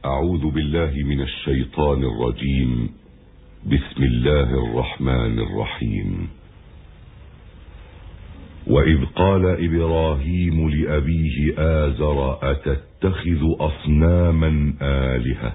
أعوذ بالله من الشيطان الرجيم. بسم الله الرحمن الرحيم. وإذ قال إبراهيم لأبيه آزر أتتخذ أصناما آلهة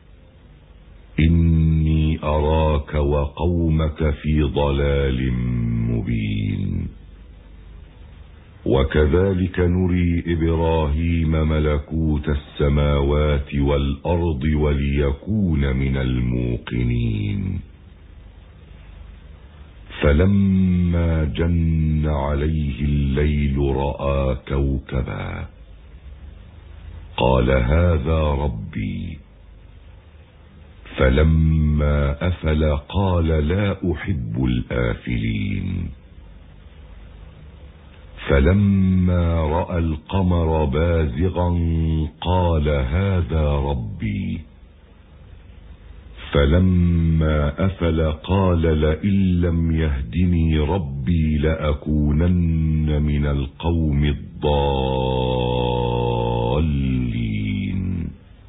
إني أراك وقومك في ضلال مبين. وكذلك نري إبراهيم ملكوت السماوات والأرض وليكون من الموقنين. فلما جن عليه الليل رأى كوكبا قال هذا ربي. فلما أفل قال لا أحب الآفلين. فلما رأى القمر بازغا قال هذا ربي. فلما أفل قال لئن لم يهدني ربي لأكونن من القوم الضالين.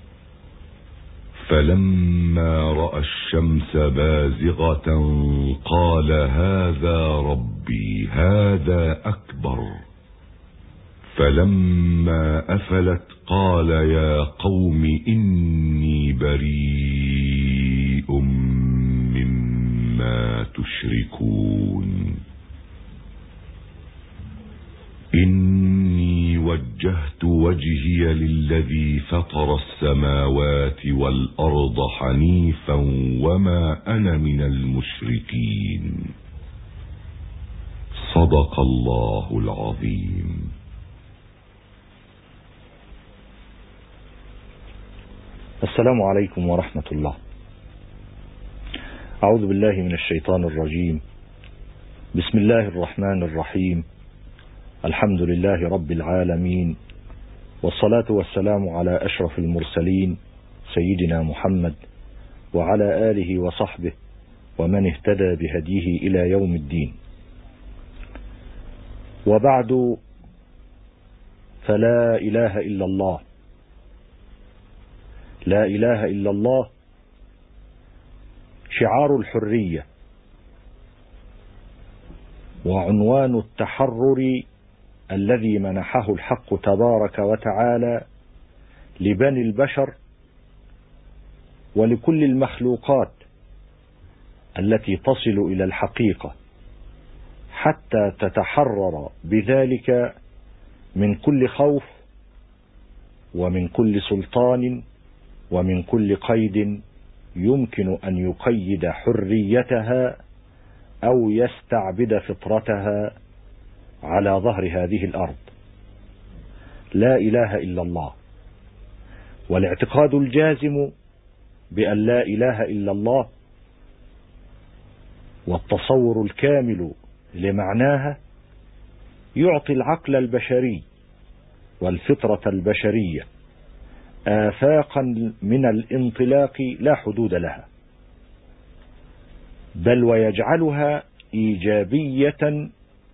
فلما رأى الشمس بازغة قال هذا ربي هذا أكبر. فلما أفلت قال يا قوم إني بريء مما تشركون. إني وجهت وجهي للذي فطر السماوات والأرض حنيفا وما أنا من المشركين. صدق الله العظيم. السلام عليكم ورحمة الله. أعوذ بالله من الشيطان الرجيم. بسم الله الرحمن الرحيم. الحمد لله رب العالمين، والصلاة والسلام على أشرف المرسلين سيدنا محمد وعلى آله وصحبه ومن اهتدى بهديه إلى يوم الدين. وبعد، فلا إله إلا الله. لا إله إلا الله شعار الحرية وعنوان التحرر الذي منحه الحق تبارك وتعالى لبني البشر ولكل المخلوقات التي تصل إلى الحقيقة حتى تتحرر بذلك من كل خوف ومن كل سلطان ومن كل قيد يمكن أن يقيد حريتها أو يستعبد فطرتها على ظهر هذه الأرض. لا إله إلا الله، والاعتقاد الجازم بأن لا إله إلا الله والتصور الكامل لمعناها يعطي العقل البشري والفطرة البشرية آفاقا من الانطلاق لا حدود لها، بل ويجعلها إيجابية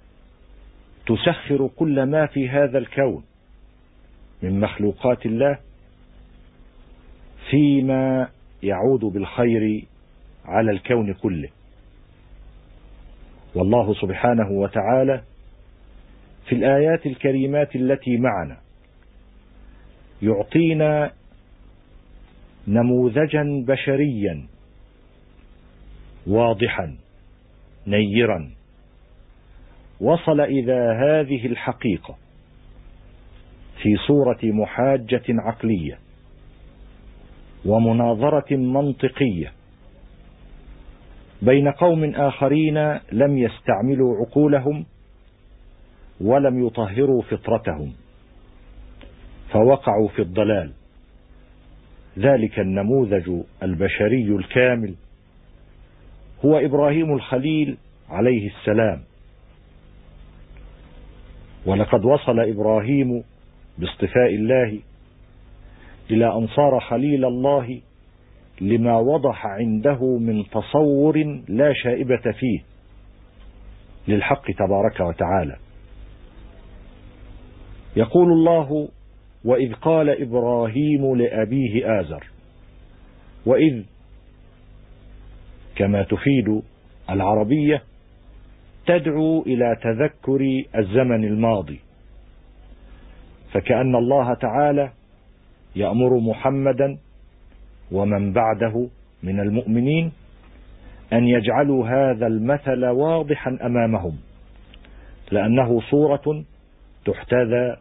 تسخر كل ما في هذا الكون من مخلوقات الله فيما يعود بالخير على الكون كله. والله سبحانه وتعالى في الآيات الكريمات التي معنا يعطينا نموذجا بشريا واضحا نيرا وصل إلى هذه الحقيقة في صورة محاجة عقلية ومناظرة منطقية بين قوم آخرين لم يستعملوا عقولهم ولم يطهروا فطرتهم فوقعوا في الضلال. ذلك النموذج البشري الكامل هو إبراهيم الخليل عليه السلام. ولقد وصل إبراهيم باصطفاء الله إلى أن صار خليل الله لما وضح عنده من تصور لا شائبة فيه للحق تبارك وتعالى. يقول الله: وإذ قال إبراهيم لأبيه آزر. وإذ كما تفيد العربية تدعو إلى تذكر الزمن الماضي، فكأن الله تعالى يأمر محمدا ومن بعده من المؤمنين أن يجعلوا هذا المثل واضحا أمامهم، لأنه صورة تحتذى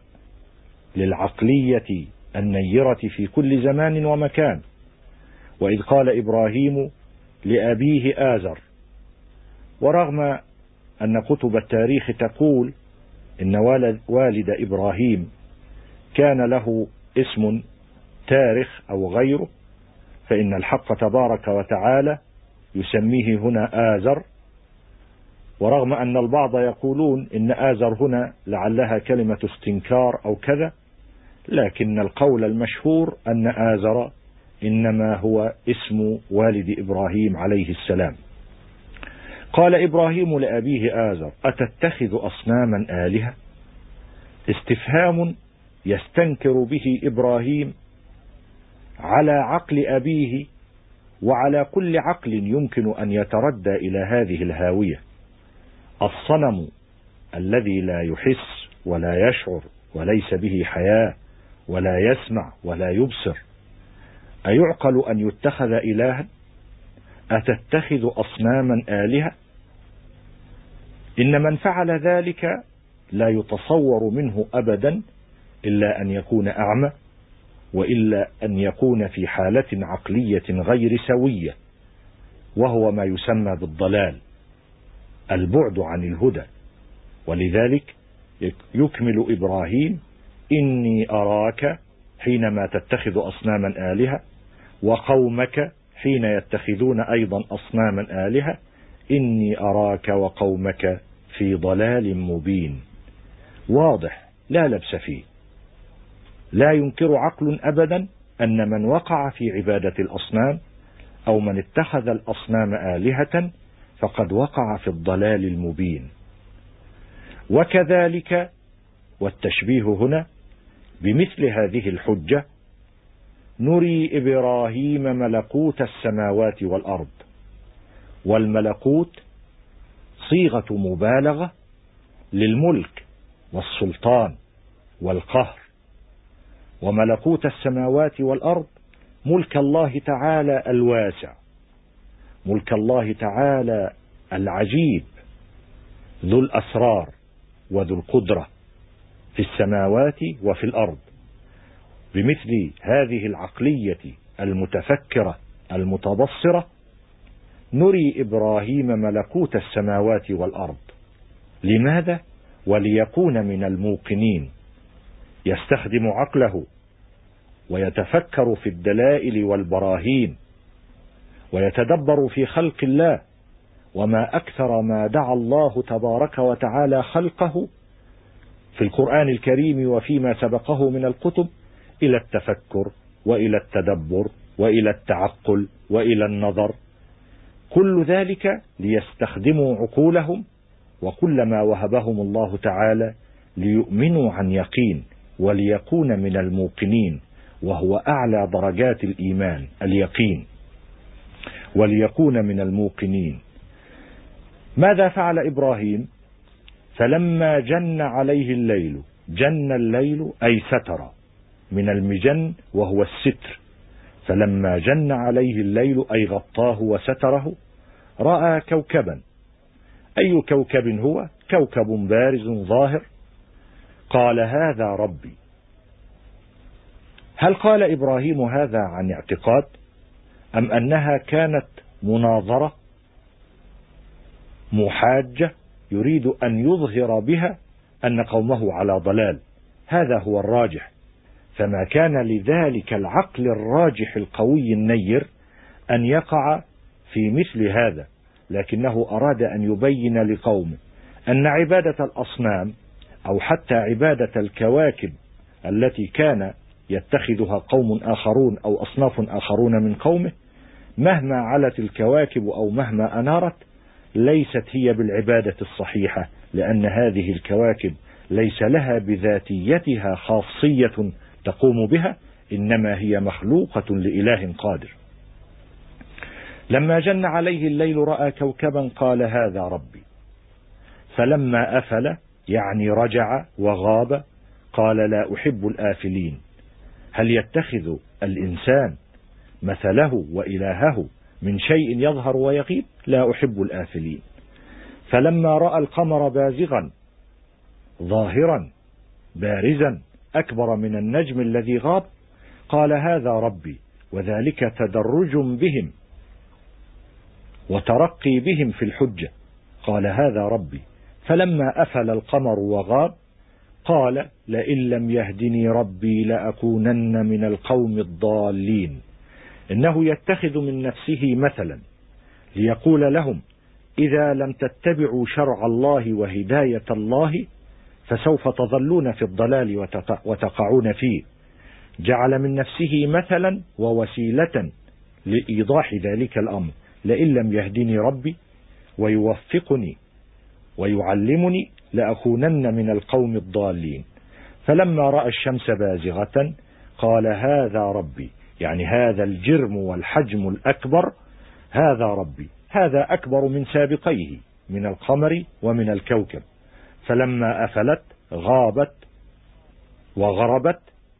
للعقلية النيرة في كل زمان ومكان. وإذ قال إبراهيم لأبيه آزر، ورغم أن كتب التاريخ تقول إن والد إبراهيم كان له اسم تارخ أو غيره، فإن الحق تبارك وتعالى يسميه هنا آزر، ورغم أن البعض يقولون إن آزر هنا لعلها كلمة استنكار أو كذا، لكن القول المشهور أن آزر إنما هو اسم والد إبراهيم عليه السلام. قال إبراهيم لأبيه آزر: أتتخذ أصناما آلهة؟ استفهام يستنكر به إبراهيم على عقل أبيه وعلى كل عقل يمكن أن يتردى إلى هذه الهاوية. الصنم الذي لا يحس ولا يشعر وليس به حياة ولا يسمع ولا يبصر، أيعقل أن يتخذ إلها؟ أتتخذ أصناما آلهة؟ إن من فعل ذلك لا يتصور منه أبدا إلا أن يكون أعمى، وإلا أن يكون في حالة عقلية غير سوية، وهو ما يسمى بالضلال، البعد عن الهدى. ولذلك يكمل إبراهيم: إني أراك حينما تتخذ أصناما آلهة، وقومك حين يتخذون أيضا أصناما آلهة، إني أراك وقومك في ضلال مبين. واضح لا لبس فيه. لا ينكر عقل أبدا أن من وقع في عبادة الأصنام أو من اتخذ الأصنام آلهة فقد وقع في الضلال المبين. وكذلك، والتشبيه هنا بمثل هذه الحجة، نري إبراهيم ملكوت السماوات والأرض، والملكوت صيغة مبالغة للملك والسلطان والقهر، وملكوت السماوات والأرض ملك الله تعالى الواسع، ملك الله تعالى العجيب ذو الأسرار وذو القدرة في السماوات وفي الأرض. بمثل هذه العقلية المتفكرة المتبصرة نري إبراهيم ملكوت السماوات والأرض. لماذا؟ وليكون من الموقنين، يستخدم عقله ويتفكر في الدلائل والبراهين ويتدبر في خلق الله، وما أكثر ما دعا الله تبارك وتعالى خلقه في القرآن الكريم وفيما سبقه من الكتب إلى التفكر وإلى التدبر وإلى التعقل وإلى النظر، كل ذلك ليستخدموا عقولهم وكل ما وهبهم الله تعالى ليؤمنوا عن يقين وليكون من الموقنين، وهو أعلى درجات الإيمان اليقين، وليكون من الموقنين. ماذا فعل إبراهيم؟ فلما جن عليه الليل، جن الليل أي ستر، من المجن وهو الستر، فلما جن عليه الليل أي غطاه وستره، رأى كوكبا. أي كوكب هو؟ كوكب بارز ظاهر. قال هذا ربي. هل قال إبراهيم هذا عن اعتقاد أم أنها كانت مناظرة محاجة يريد أن يظهر بها أن قومه على ضلال؟ هذا هو الراجح. فما كان لذلك العقل الراجح القوي النير أن يقع في مثل هذا، لكنه أراد أن يبين لقومه أن عبادة الأصنام أو حتى عبادة الكواكب التي كان يتخذها قوم آخرون أو أصناف آخرون من قومه، مهما علت الكواكب أو مهما أنارت ليست هي بالعبادة الصحيحة، لأن هذه الكواكب ليس لها بذاتيتها خاصية تقوم بها، إنما هي مخلوقة لإله قادر. لما جن عليه الليل رأى كوكبا قال هذا ربي، فلما أفل يعني رجع وغاب قال لا أحب الآفلين. هل يتخذ الإنسان مثله وإلهه من شيء يظهر ويغيب؟ لا أحب الآفلين. فلما رأى القمر بازغا ظاهرا بارزا أكبر من النجم الذي غاب قال هذا ربي، وذلك تدرج بهم وترقي بهم في الحجة، قال هذا ربي. فلما أفل القمر وغاب قال لئن لم يهدني ربي لأكونن من القوم الضالين. إنه يتخذ من نفسه مثلا ليقول لهم إذا لم تتبعوا شرع الله وهداية الله فسوف تظلون في الضلال وتقعون فيه. جعل من نفسه مثلا ووسيلة لإيضاح ذلك الأمر، لئن لم يهدني ربي ويوفقني ويعلمني لأكونن من القوم الضالين. فلما رأى الشمس بازغة قال هذا ربي، يعني هذا الجرم والحجم الأكبر هذا ربي، هذا أكبر من سابقيه من القمر ومن الكوكب. فلما أفلت غابت وغربت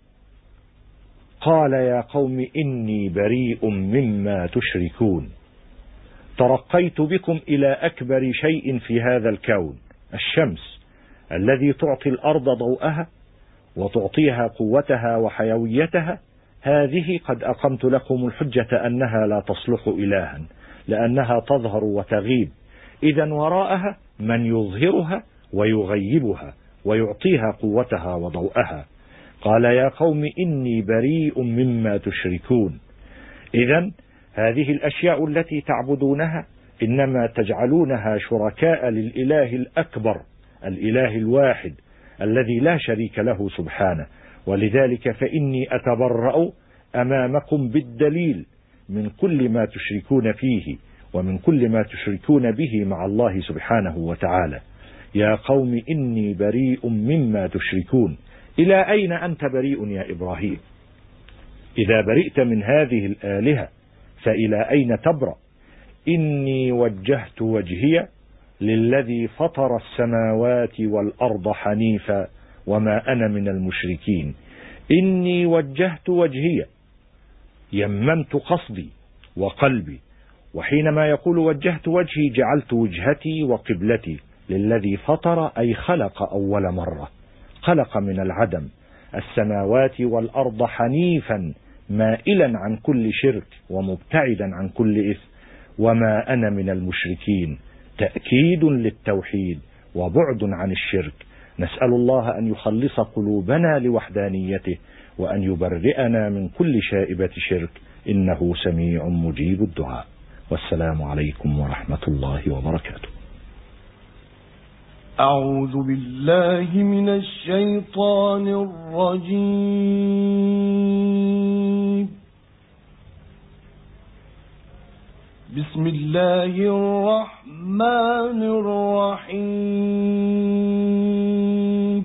قال يا قوم إني بريء مما تشركون. ترقيت بكم إلى أكبر شيء في هذا الكون، الشمس الذي تعطي الأرض ضوءها وتعطيها قوتها وحيويتها، هذه قد أقمت لكم الحجة أنها لا تصلح إلها لأنها تظهر وتغيب، إذا وراءها من يظهرها ويغيبها ويعطيها قوتها وضوءها. قال يا قوم إني بريء مما تشركون. إذا هذه الأشياء التي تعبدونها إنما تجعلونها شركاء للإله الأكبر، الإله الواحد الذي لا شريك له سبحانه. ولذلك فإني أتبرأ أمامكم بالدليل من كل ما تشركون فيه ومن كل ما تشركون به مع الله سبحانه وتعالى. يا قوم إني بريء مما تشركون. إلى أين أنت بريء يا إبراهيم؟ إذا برئت من هذه الآلهة فإلى أين تبرأ؟ إني وجهت وجهي للذي فطر السماوات والأرض حنيفا وما أنا من المشركين. إني وجهت وجهي، يممت قصدي وقلبي، وحينما يقول وجهت وجهي جعلت وجهتي وقبلتي للذي فطر، أي خلق أول مرة، خلق من العدم السماوات والأرض حنيفا مائلا عن كل شرك ومبتعدا عن كل إثم وما أنا من المشركين، تأكيد للتوحيد وبعد عن الشرك. نسأل الله أن يخلص قلوبنا لوحدانيته وأن يبرئنا من كل شائبة شرك، إنه سميع مجيب الدعاء. والسلام عليكم ورحمة الله وبركاته. أعوذ بالله من الشيطان الرجيم. بسم الله الرحمن الرحيم.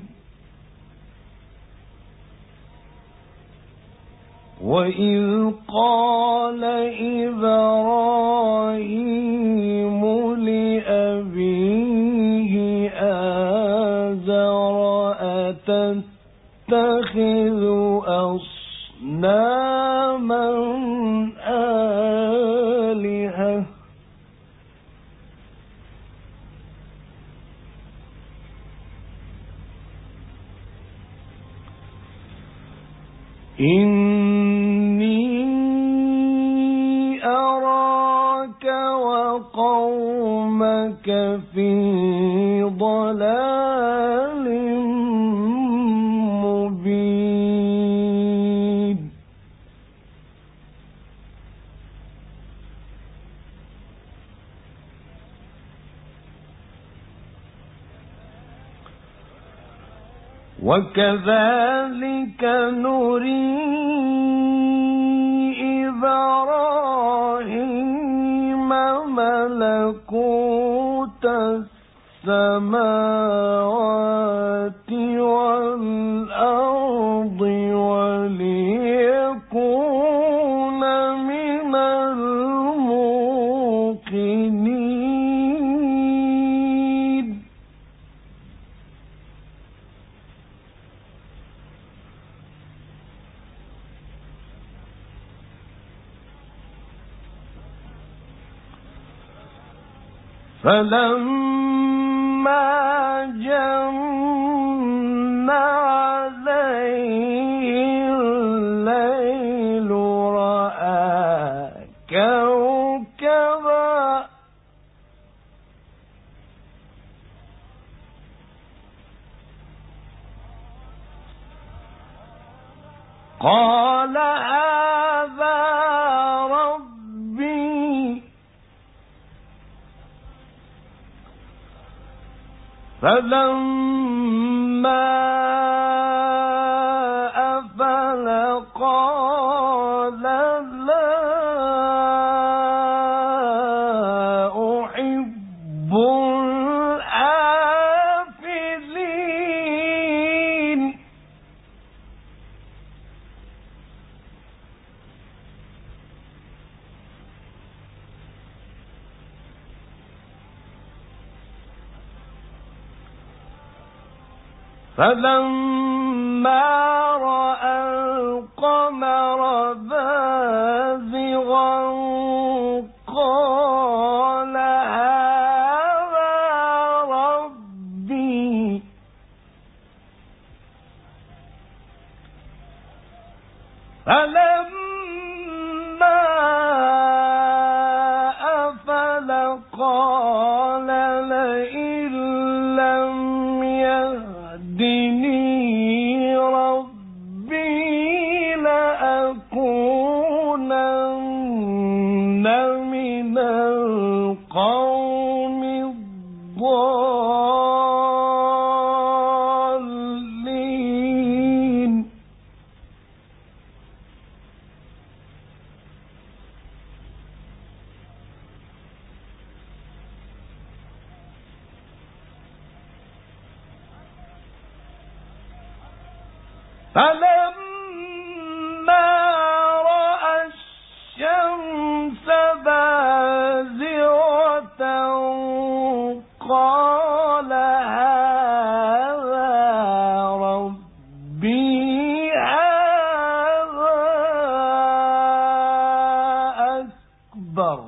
وإذ قال إبراهيم لأبيه آزر أتتخذ أصناما آلهة إني أراك وقومك في ضلال مبين. وكذلك نري إبراهيم ملكوت السماوات والأرض وليكون من الموقنين. فلما جن عليه الليل رأى كوكبا قال هذا ربي فلما أفل قال لا أحب الآفلين فلما رأى القمر بازغا قال هذا ربي فلما أفل قال لئن لم يهدني ربي لأكونن من القوم الضالين فلما رأى الشمس بازغة قال هذا ربي هذا أكبر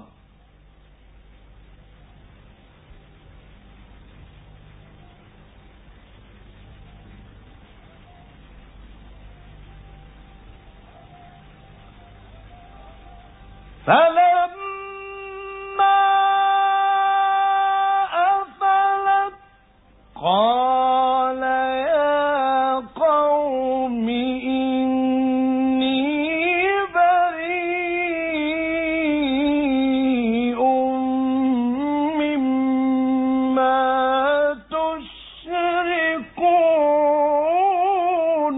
فلما أفلت قال يا قوم إني بريء مما تشركون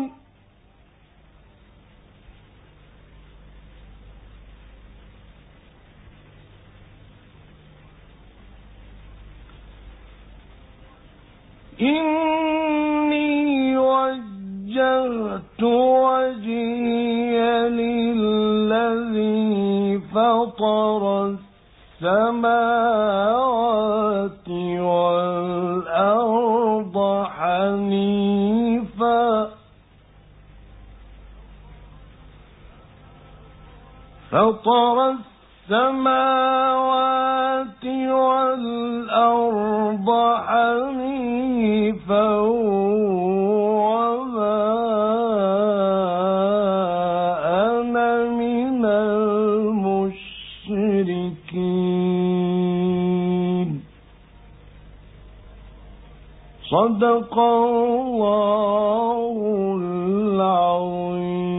إني وجهت وجهي للذي فطر السماوات والأرض حنيفا فطر السماوات والأرض حنيفا وما أنا من المشركين صدق الله العظيم